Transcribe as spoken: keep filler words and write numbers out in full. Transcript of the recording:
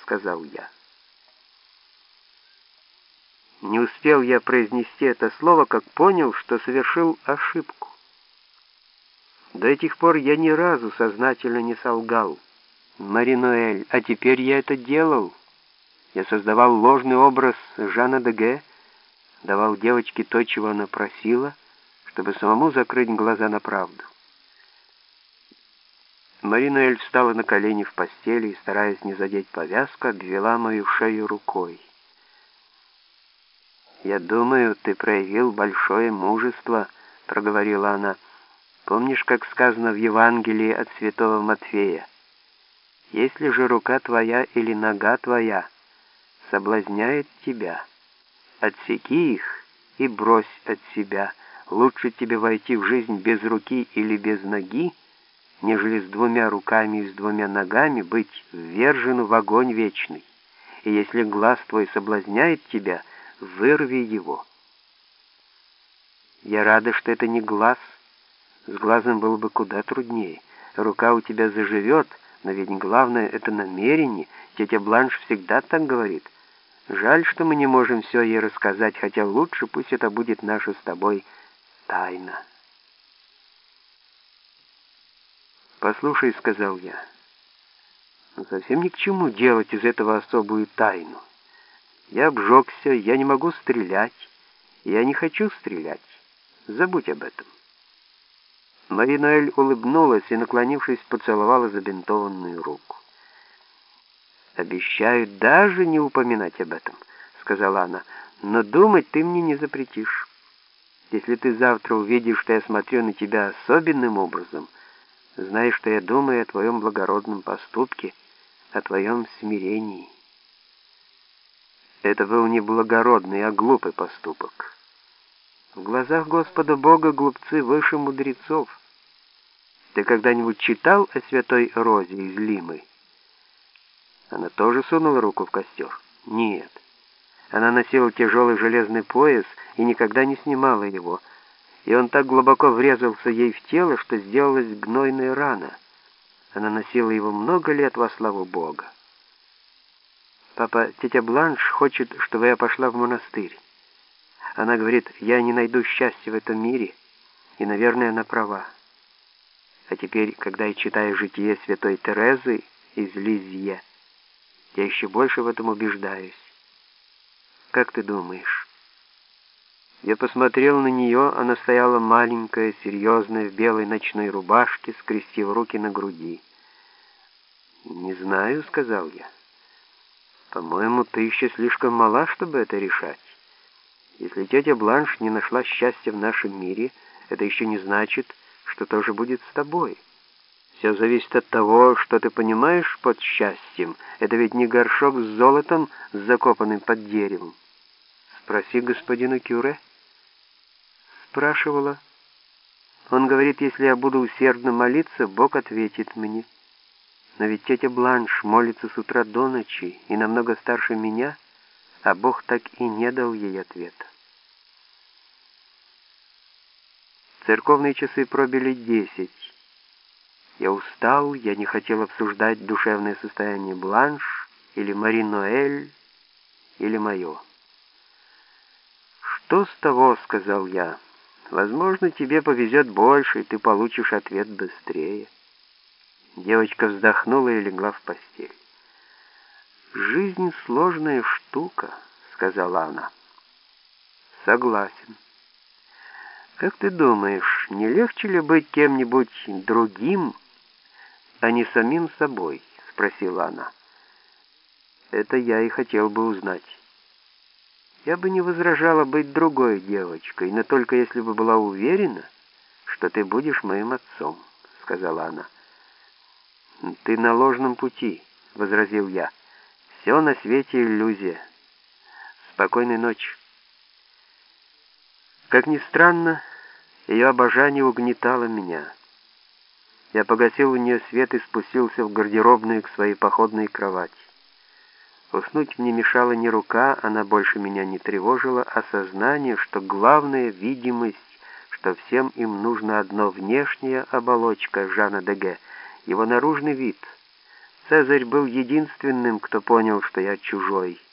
— сказал я. Не успел я произнести это слово, как понял, что совершил ошибку. До этих пор я ни разу сознательно не солгал. Мари-Ноэль, а теперь я это делал. Я создавал ложный образ Жана Деге, давал девочке то, чего она просила, чтобы самому закрыть глаза на правду. Мари-Ноэль встала на колени в постели и, стараясь не задеть повязку, обвела мою шею рукой. «Я думаю, ты проявил большое мужество», — проговорила она. «Помнишь, как сказано в Евангелии от святого Матфея? Если же рука твоя или нога твоя соблазняет тебя, отсеки их и брось от себя. Лучше тебе войти в жизнь без руки или без ноги, нежели с двумя руками и с двумя ногами быть ввержену в огонь вечный. И если глаз твой соблазняет тебя, вырви его». Я рада, что это не глаз. С глазом было бы куда труднее. Рука у тебя заживет, но ведь главное — это намерение. Тетя Бланш всегда так говорит. Жаль, что мы не можем все ей рассказать, хотя лучше пусть это будет наша с тобой тайна. «Послушай», — сказал я, — «совсем ни к чему делать из этого особую тайну. Я обжегся, я не могу стрелять, я не хочу стрелять. Забудь об этом». Мари-Ноэль улыбнулась и, наклонившись, поцеловала забинтованную руку. «Обещаю даже не упоминать об этом», — сказала она, — «но думать ты мне не запретишь. Если ты завтра увидишь, что я смотрю на тебя особенным образом, знай, что я думаю о твоем благородном поступке, о твоем смирении». Это был не благородный, а глупый поступок. В глазах Господа Бога глупцы выше мудрецов. Ты когда-нибудь читал о святой Розе из Лимы? Она тоже сунула руку в костер? Нет. Она носила тяжелый железный пояс и никогда не снимала его, и он так глубоко врезался ей в тело, что сделалась гнойная рана. Она носила его много лет во славу Бога. «Папа, тетя Бланш хочет, чтобы я пошла в монастырь. Она говорит, я не найду счастья в этом мире, и, наверное, она права. А теперь, когда я читаю житие святой Терезы из Лизье, я еще больше в этом убеждаюсь. Как ты думаешь?» Я посмотрел на нее, она стояла маленькая, серьезная, в белой ночной рубашке, скрестив руки на груди. «Не знаю», — сказал я. «По-моему, ты еще слишком мала, чтобы это решать. Если тетя Бланш не нашла счастья в нашем мире, это еще не значит, что тоже будет с тобой. Все зависит от того, что ты понимаешь под счастьем. Это ведь не горшок с золотом, закопанным под деревом. Спроси господина Кюре». Спрашивала. Он говорит, если я буду усердно молиться, Бог ответит мне. Но ведь тетя Бланш молится с утра до ночи и намного старше меня, а Бог так и не дал ей ответа. Церковные часы пробили десять. Я устал, я не хотел обсуждать душевное состояние Бланш или Мари-Ноэль, или мое. «Что с того?» — сказал я. «Возможно, тебе повезет больше, и ты получишь ответ быстрее». Девочка вздохнула и легла в постель. «Жизнь — сложная штука», — сказала она. «Согласен. Как ты думаешь, не легче ли быть кем-нибудь другим, а не самим собой?» — спросила она. «Это я и хотел бы узнать. Я бы не возражала быть другой девочкой, но только если бы была уверена, что ты будешь моим отцом», — сказала она. «Ты на ложном пути», — возразил я. «Все на свете иллюзия. Спокойной ночи». Как ни странно, ее обожание угнетало меня. Я погасил у нее свет и спустился в гардеробную к своей походной кровати. Уснуть мне мешала не рука, она больше меня не тревожила, а сознание, что главная видимость, что всем им нужно одно — внешняя оболочка Жана Деге, его наружный вид, Цезарь был единственным, кто понял, что я чужой.